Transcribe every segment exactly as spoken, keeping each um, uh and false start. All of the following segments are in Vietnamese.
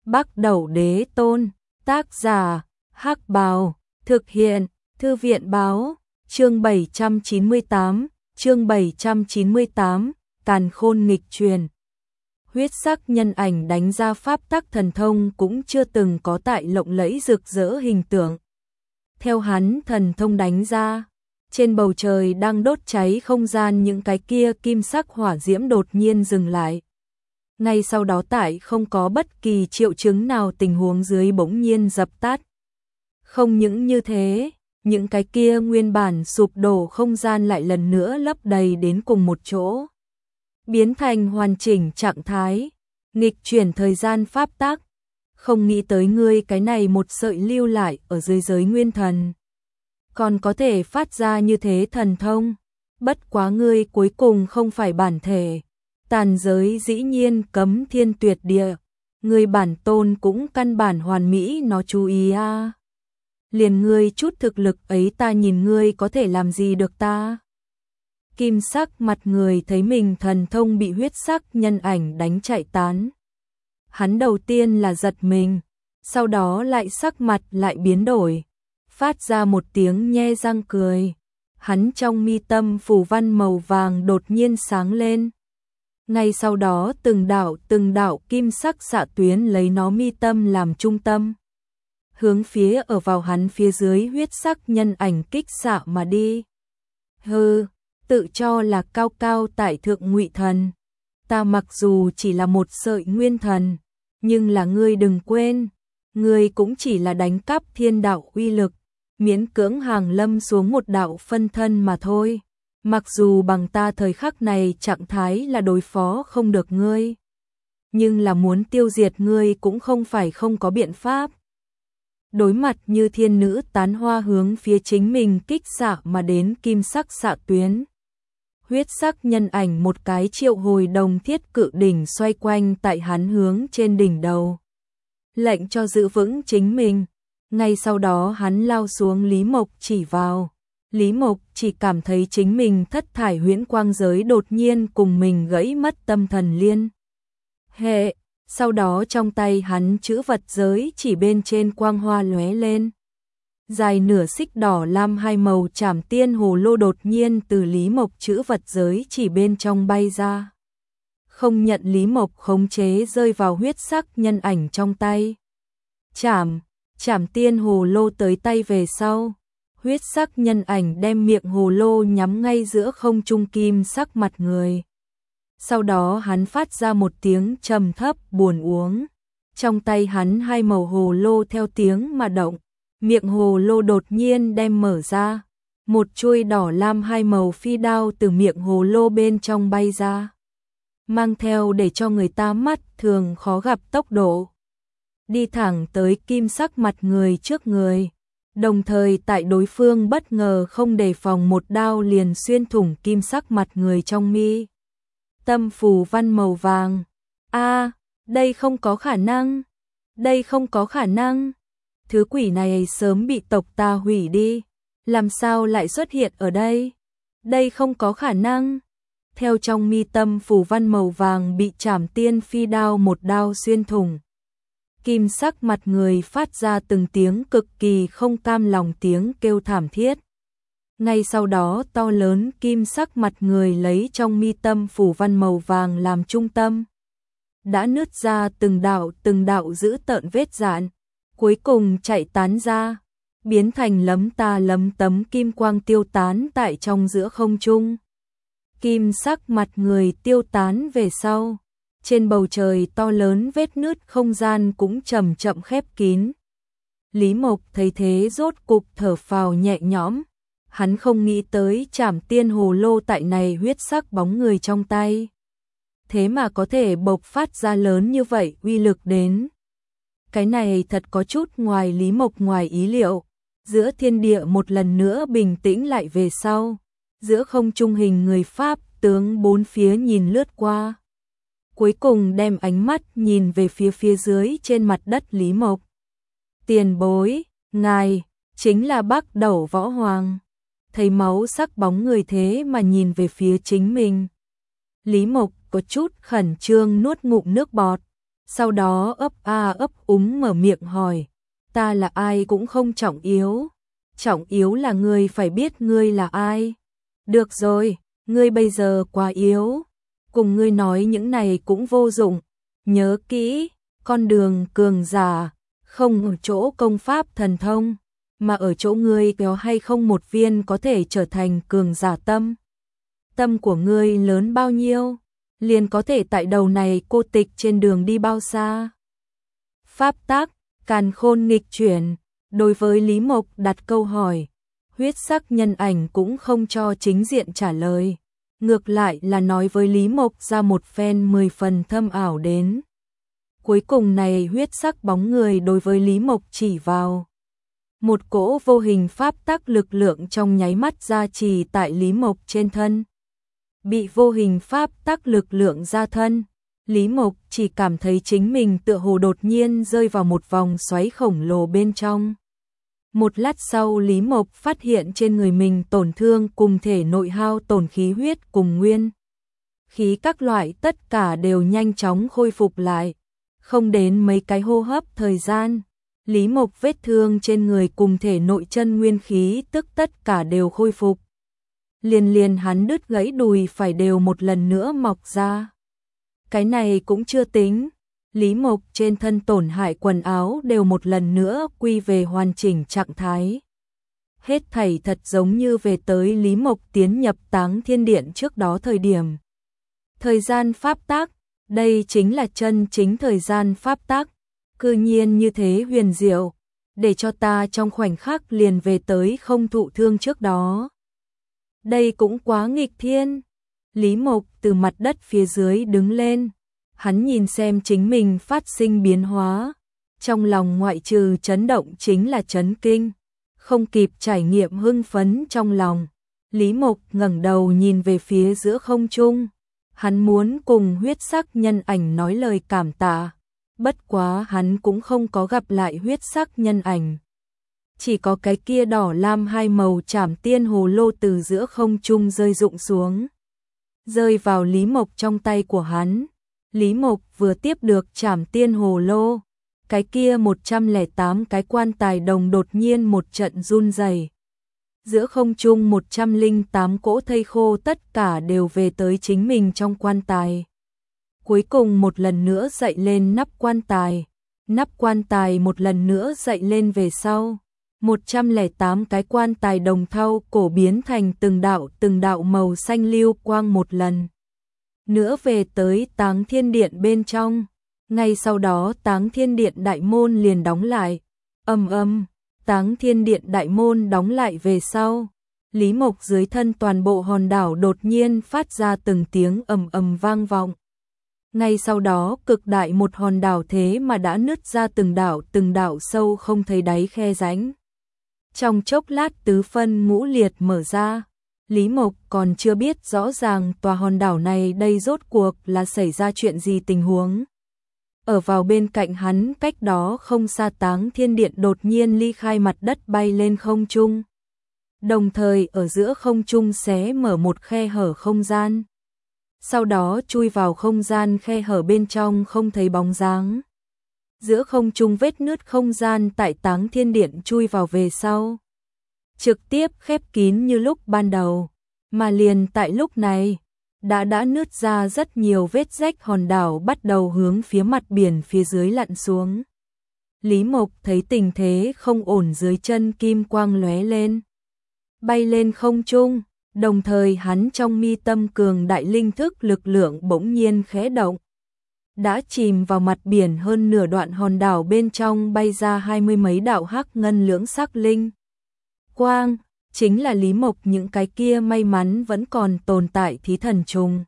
Bắc Đẩu Đế Tôn, tác giả, Hắc Bào, thực hiện, Thư viện Báo, chương bảy trăm chín mươi tám, chương bảy trăm chín mươi tám, Càn Khôn nghịch truyền. Huyết sắc nhân ảnh đánh ra pháp tắc thần thông cũng chưa từng có tại lộng lẫy rực rỡ hình tượng. Theo hắn thần thông đánh ra, trên bầu trời đang đốt cháy không gian những cái kia kim sắc hỏa diễm đột nhiên dừng lại. Ngay sau đó tại không có bất kỳ triệu chứng nào tình huống dưới bỗng nhiên dập tắt. Không những như thế, những cái kia nguyên bản sụp đổ không gian lại lần nữa lấp đầy đến cùng một chỗ, biến thành hoàn chỉnh trạng thái, nghịch chuyển thời gian pháp tắc. Không nghĩ tới ngươi cái này một sợi lưu lại ở dưới giới nguyên thần, còn có thể phát ra như thế thần thông. Bất quá ngươi cuối cùng không phải bản thể, tàn giới dĩ nhiên cấm thiên tuyệt địa, ngươi bản tôn cũng căn bản hoàn mỹ nó chú ý a. À. Liền ngươi chút thực lực ấy ta nhìn ngươi có thể làm gì được ta. Kim sắc mặt người thấy mình thần thông bị huyết sắc nhân ảnh đánh chạy tán. Hắn đầu tiên là giật mình, sau đó lại sắc mặt lại biến đổi, phát ra một tiếng nhe răng cười. Hắn trong mi tâm phù văn màu vàng đột nhiên sáng lên. Ngay sau đó từng đạo từng đạo kim sắc xạ tuyến lấy nó mi tâm làm trung tâm, hướng phía ở vào hắn phía dưới huyết sắc nhân ảnh kích xạ mà đi. Hừ, tự cho là cao cao tại thượng ngụy thần, ta mặc dù chỉ là một sợi nguyên thần, nhưng là ngươi đừng quên, ngươi cũng chỉ là đánh cắp thiên đạo uy lực, miễn cưỡng hàng lâm xuống một đạo phân thân mà thôi. Mặc dù bằng ta thời khắc này trạng thái là đối phó không được ngươi, nhưng là muốn tiêu diệt ngươi cũng không phải không có biện pháp. Đối mặt như thiên nữ tán hoa hướng phía chính mình kích xạ mà đến kim sắc xạ tuyến, huyết sắc nhân ảnh một cái triệu hồi đồng thiết cự đỉnh xoay quanh tại hắn hướng trên đỉnh đầu, lệnh cho giữ vững chính mình. Ngay sau đó hắn lao xuống Lý Mộc chỉ vào. Lý Mộc chỉ cảm thấy chính mình thất thải huyễn quang giới đột nhiên cùng mình gãy mất tâm thần liên hệ, sau đó trong tay hắn chữ vật giới chỉ bên trên quang hoa lóe lên. Dài nửa xích đỏ lam hai màu trảm tiên hồ lô đột nhiên từ Lý Mộc chữ vật giới chỉ bên trong bay ra. Không nhận Lý Mộc khống chế rơi vào huyết sắc nhân ảnh trong tay. Trảm, trảm tiên hồ lô tới tay về sau. Huyết sắc nhân ảnh đem miệng hồ lô nhắm ngay giữa không trung kim sắc mặt người. Sau đó hắn phát ra một tiếng trầm thấp buồn uống. Trong tay hắn hai màu hồ lô theo tiếng mà động. Miệng hồ lô đột nhiên đem mở ra. Một chuôi đỏ lam hai màu phi đao từ miệng hồ lô bên trong bay ra, mang theo để cho người ta mắt thường khó gặp tốc độ, đi thẳng tới kim sắc mặt người trước người. Đồng thời tại đối phương bất ngờ không đề phòng một đao liền xuyên thủng kim sắc mặt người trong mi tâm phù văn màu vàng. A, à, đây không có khả năng, đây không có khả năng. Thứ quỷ này sớm bị tộc ta hủy đi, làm sao lại xuất hiện ở đây? Đây không có khả năng. Theo trong mi tâm phù văn màu vàng bị trảm tiên phi đao một đao xuyên thủng, kim sắc mặt người phát ra từng tiếng cực kỳ không cam lòng tiếng kêu thảm thiết. Ngay sau đó to lớn kim sắc mặt người lấy trong mi tâm phù văn màu vàng làm trung tâm, đã nứt ra từng đạo từng đạo dữ tợn vết rạn, cuối cùng chạy tán ra, biến thành lấm ta lấm tấm kim quang tiêu tán tại trong giữa không trung. Kim sắc mặt người tiêu tán về sau, trên bầu trời to lớn vết nứt không gian cũng chậm chậm khép kín. Lý Mộc thấy thế rốt cục thở phào nhẹ nhõm, hắn không nghĩ tới trảm tiên hồ lô tại này huyết sắc bóng người trong tay, thế mà có thể bộc phát ra lớn như vậy uy lực đến. Cái này thật có chút ngoài Lý Mộc ngoài ý liệu. Giữa thiên địa một lần nữa bình tĩnh lại về sau, giữa không trung hình người Pháp tướng bốn phía nhìn lướt qua, cuối cùng đem ánh mắt nhìn về phía phía dưới trên mặt đất Lý Mộc. Tiền bối, ngài, chính là Bắc Đẩu Võ Hoàng. Thấy máu sắc bóng người thế mà nhìn về phía chính mình. Lý Mộc có chút khẩn trương nuốt ngụm nước bọt. Sau đó ấp a ấp úng mở miệng hỏi, ta là ai cũng không trọng yếu, trọng yếu là ngươi phải biết ngươi là ai. Được rồi, ngươi bây giờ quá yếu, cùng ngươi nói những này cũng vô dụng, nhớ kỹ, con đường cường giả, không ở chỗ công pháp thần thông, mà ở chỗ ngươi có hay không một viên có thể trở thành cường giả tâm. Tâm của ngươi lớn bao nhiêu, liền có thể tại đầu này cô tịch trên đường đi bao xa. Pháp tác, càn khôn nghịch chuyển, đối với Lý Mộc đặt câu hỏi, huyết sắc nhân ảnh cũng không cho chính diện trả lời, ngược lại là nói với Lý Mộc ra một phen mười phần thâm ảo đến. Cuối cùng này huyết sắc bóng người đối với Lý Mộc chỉ vào. Một cỗ vô hình pháp tắc lực lượng trong nháy mắt gia trì tại Lý Mộc trên thân. Bị vô hình pháp tắc lực lượng ra thân, Lý Mộc chỉ cảm thấy chính mình tựa hồ đột nhiên rơi vào một vòng xoáy khổng lồ bên trong. Một lát sau Lý Mộc phát hiện trên người mình tổn thương cùng thể nội hao tổn khí huyết cùng nguyên. Khí các loại tất cả đều nhanh chóng khôi phục lại. Không đến mấy cái hô hấp thời gian, Lý Mộc vết thương trên người cùng thể nội chân nguyên khí tức tất cả đều khôi phục. Liền liền hắn đứt gãy đùi phải đều một lần nữa mọc ra. Cái này cũng chưa tính, Lý Mộc trên thân tổn hại quần áo đều một lần nữa quy về hoàn chỉnh trạng thái. Hết thảy thật giống như về tới Lý Mộc tiến nhập Táng Thiên Điện trước đó thời điểm. Thời gian pháp tác, đây chính là chân chính thời gian pháp tác, cư nhiên như thế huyền diệu, để cho ta trong khoảnh khắc liền về tới không thụ thương trước đó. Đây cũng quá nghịch thiên. Lý Mộc từ mặt đất phía dưới đứng lên, hắn nhìn xem chính mình phát sinh biến hóa, trong lòng ngoại trừ chấn động chính là chấn kinh, không kịp trải nghiệm hưng phấn trong lòng. Lý Mộc ngẩng đầu nhìn về phía giữa không trung, hắn muốn cùng huyết sắc nhân ảnh nói lời cảm tạ, bất quá hắn cũng không có gặp lại huyết sắc nhân ảnh. Chỉ có cái kia đỏ lam hai màu trảm tiên hồ lô từ giữa không trung rơi rụng xuống, rơi vào Lý Mộc trong tay của hắn. Lý Mộc vừa tiếp được trảm tiên hồ lô, cái kia một trăm lẻ tám cái quan tài đồng đột nhiên một trận run rẩy. Giữa không trung một trăm lẻ tám cỗ thây khô tất cả đều về tới chính mình trong quan tài. Cuối cùng một lần nữa dậy lên nắp quan tài, nắp quan tài một lần nữa dậy lên về sau. một trăm lẻ tám cái quan tài đồng thau cổ biến thành từng đạo từng đạo màu xanh lưu quang một lần nữa về tới Táng Thiên Điện bên trong. Ngay sau đó Táng Thiên Điện đại môn liền đóng lại. Ầm ầm, Táng Thiên Điện đại môn đóng lại về sau, Lý Mộc dưới thân toàn bộ hòn đảo đột nhiên phát ra từng tiếng ầm ầm vang vọng. Ngay sau đó cực đại một hòn đảo thế mà đã nứt ra từng đảo từng đảo sâu không thấy đáy khe rãnh. Trong chốc lát tứ phân ngũ liệt mở ra, Lý Mộc còn chưa biết rõ ràng tòa hòn đảo này đây rốt cuộc là xảy ra chuyện gì tình huống. Ở vào bên cạnh hắn cách đó không xa Táng Thiên Điện đột nhiên ly khai mặt đất bay lên không trung. Đồng thời ở giữa không trung xé mở một khe hở không gian. Sau đó chui vào không gian khe hở bên trong không thấy bóng dáng. Giữa không trung vết nứt không gian tại Táng Thiên Điện chui vào về sau, trực tiếp khép kín như lúc ban đầu, mà liền tại lúc này, đã đã nứt ra rất nhiều vết rách, hòn đảo bắt đầu hướng phía mặt biển phía dưới lặn xuống. Lý Mộc thấy tình thế không ổn, dưới chân kim quang lóe lên, bay lên không trung, đồng thời hắn trong mi tâm cường đại linh thức lực lượng bỗng nhiên khẽ động. Đã chìm vào mặt biển hơn nửa đoạn hòn đảo bên trong bay ra hai mươi mấy đạo hắc ngân lưỡng sắc linh quang, chính là Lý Mộc những cái kia may mắn vẫn còn tồn tại thí thần trùng.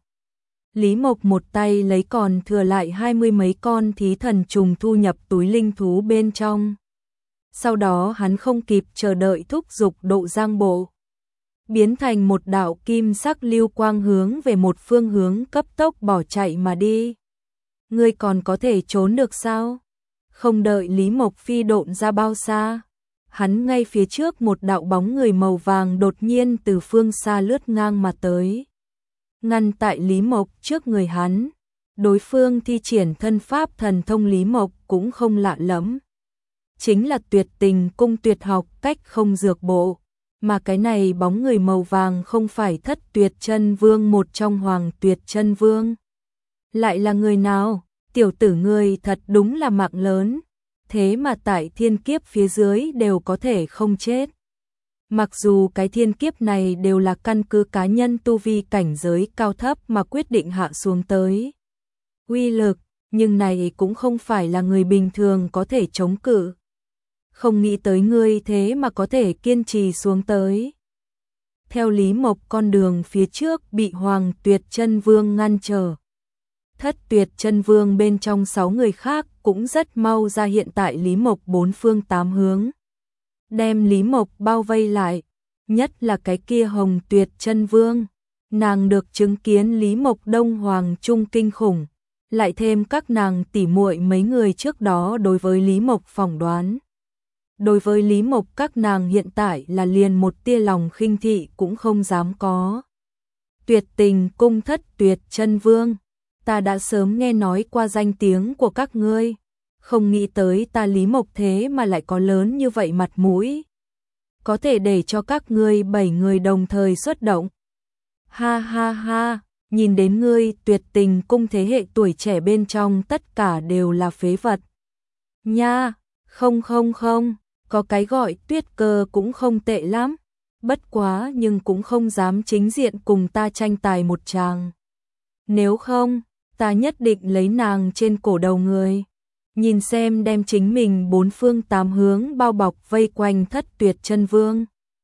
Lý Mộc một tay lấy còn thừa lại hai mươi mấy con thí thần trùng thu nhập túi linh thú bên trong. Sau đó hắn không kịp chờ đợi thúc giục độ giang bộ, biến thành một đạo kim sắc lưu quang hướng về một phương hướng cấp tốc bỏ chạy mà đi. Ngươi còn có thể trốn được sao? Không đợi Lý Mộc phi độn ra bao xa, hắn ngay phía trước một đạo bóng người màu vàng đột nhiên từ phương xa lướt ngang mà tới. Ngăn tại Lý Mộc trước người hắn, Đối phương thi triển thân pháp thần thông Lý Mộc cũng không lạ lẫm. Chính là Tuyệt Tình Cung tuyệt học cách không dược bộ. Mà cái này bóng người màu vàng không phải Thất Tuyệt Chân Vương một trong Hoàng Tuyệt Chân Vương. Lại là người nào? Tiểu tử ngươi thật đúng là mạng lớn. Thế mà tại thiên kiếp phía dưới đều có thể không chết. Mặc dù cái thiên kiếp này đều là căn cứ cá nhân tu vi cảnh giới cao thấp mà quyết định hạ xuống tới uy lực, nhưng này cũng không phải là người bình thường có thể chống cự. Không nghĩ tới ngươi thế mà có thể kiên trì xuống tới. Theo Lý Mộc con đường phía trước bị Hoàng Tuyệt Chân Vương ngăn trở. Thất Tuyệt Chân Vương bên trong sáu người khác cũng rất mau ra hiện tại Lý Mộc bốn phương tám hướng. Đem Lý Mộc bao vây lại, nhất là cái kia Hồng Tuyệt Chân Vương. Nàng được chứng kiến Lý Mộc Đông Hoàng Trung kinh khủng, lại thêm các nàng tỉ muội mấy người trước đó đối với Lý Mộc phỏng đoán. Đối với Lý Mộc các nàng hiện tại là liền một tia lòng khinh thị cũng không dám có. Tuyệt Tình Cung Thất Tuyệt Chân Vương, ta đã sớm nghe nói qua danh tiếng của các ngươi, không nghĩ tới ta Lý Mộc thế mà lại có lớn như vậy mặt mũi. Có thể để cho các ngươi bảy người đồng thời xuất động. Ha ha ha, nhìn đến ngươi Tuyệt Tình Cung thế hệ tuổi trẻ bên trong tất cả đều là phế vật. Nha, không không không, có cái gọi Tuyết Cơ cũng không tệ lắm, bất quá nhưng cũng không dám chính diện cùng ta tranh tài một tràng. Nếu không, ta nhất định lấy nàng trên cổ đầu người. Nhìn xem đem chính mình bốn phương tám hướng bao bọc vây quanh Thất Tuyệt Chân Vương.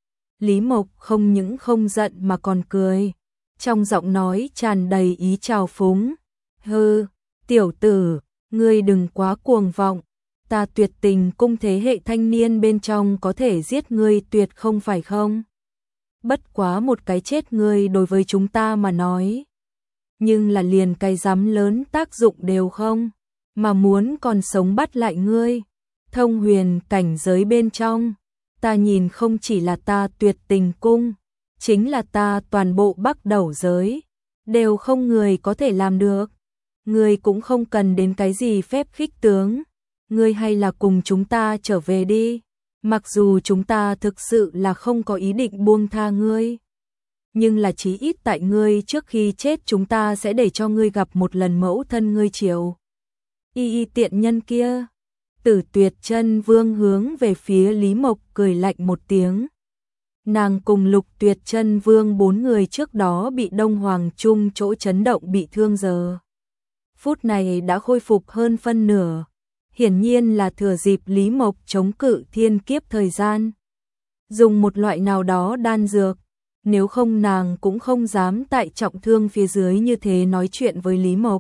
Lý Mộc không những không giận mà còn cười, trong giọng nói tràn đầy ý trào phúng. Hừ, tiểu tử, ngươi đừng quá cuồng vọng, ta Tuyệt Tình Cung thế hệ thanh niên bên trong có thể giết ngươi tuyệt không phải không? Bất quá một cái chết ngươi đối với chúng ta mà nói, nhưng là liền cái dám lớn tác dụng đều không, mà muốn còn sống bắt lại ngươi. Thông huyền cảnh giới bên trong, ta nhìn không chỉ là ta Tuyệt Tình Cung, chính là ta toàn bộ Bắc Đẩu giới, đều không người có thể làm được. Ngươi cũng không cần đến cái gì phép khích tướng, ngươi hay là cùng chúng ta trở về đi, mặc dù chúng ta thực sự là không có ý định buông tha ngươi. Nhưng là chí ít tại ngươi trước khi chết chúng ta sẽ để cho ngươi gặp một lần mẫu thân ngươi chiều. Y y tiện nhân kia. Tử Tuyệt Chân Vương hướng về phía Lý Mộc cười lạnh một tiếng. Nàng cùng Lục Tuyệt Chân Vương bốn người trước đó bị Đông Hoàng Trung chỗ chấn động bị thương giờ. Phút này đã khôi phục hơn phân nửa. Hiển nhiên là thừa dịp Lý Mộc chống cự thiên kiếp thời gian. Dùng một loại nào đó đan dược. Nếu không nàng cũng không dám tại trọng thương phía dưới như thế nói chuyện với Lý Mộc.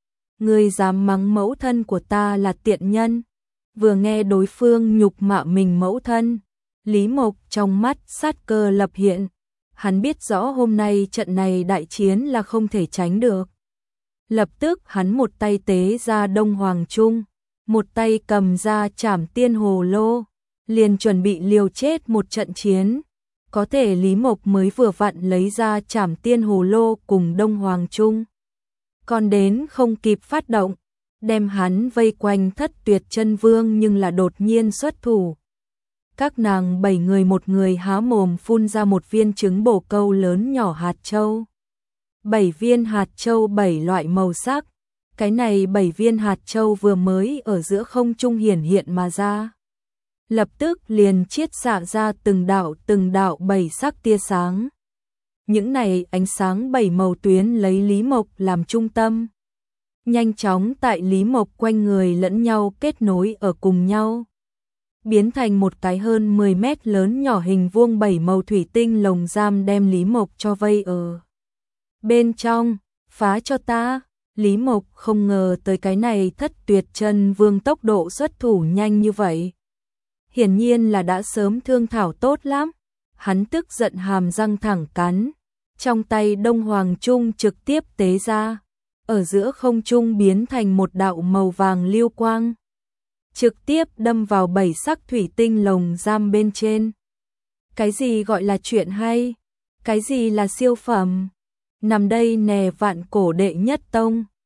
Ngươi dám mắng mẫu thân của ta là tiện nhân. Vừa nghe đối phương nhục mạ mình mẫu thân, Lý Mộc trong mắt sát cơ lập hiện. Hắn biết rõ hôm nay trận này đại chiến là không thể tránh được. Lập tức hắn một tay tế ra Đông Hoàng Trung, một tay cầm ra Trảm Tiên Hồ Lô, liền chuẩn bị liều chết một trận chiến. Có thể Lý Mộc mới vừa vặn lấy ra Trảm Tiên Hồ Lô cùng Đông Hoàng Trung. Còn đến không kịp phát động, đem hắn vây quanh Thất Tuyệt Chân Vương nhưng là đột nhiên xuất thủ. Các nàng bảy người một người há mồm phun ra một viên trứng bổ câu lớn nhỏ hạt châu. Bảy viên hạt châu bảy loại màu sắc. Cái này bảy viên hạt châu vừa mới ở giữa không trung hiển hiện mà ra. Lập tức liền chiết xạ ra từng đạo từng đạo bảy sắc tia sáng. Những này ánh sáng bảy màu tuyến lấy Lý Mộc làm trung tâm. Nhanh chóng tại Lý Mộc quanh người lẫn nhau kết nối ở cùng nhau. Biến thành một cái hơn mười mét lớn nhỏ hình vuông bảy màu thủy tinh lồng giam đem Lý Mộc cho vây ở bên trong. Phá cho ta. Lý Mộc không ngờ tới cái này Thất Tuyệt Chân Vương tốc độ xuất thủ nhanh như vậy. Hiển nhiên là đã sớm thương thảo tốt lắm. Hắn tức giận hàm răng thẳng cắn. Trong tay Đông Hoàng Trung trực tiếp tế ra. Ở giữa không trung biến thành một đạo màu vàng lưu quang. Trực tiếp đâm vào bảy sắc thủy tinh lồng giam bên trên. Cái gì gọi là chuyện hay? Cái gì là siêu phẩm? Nằm đây nè vạn cổ đệ nhất tông.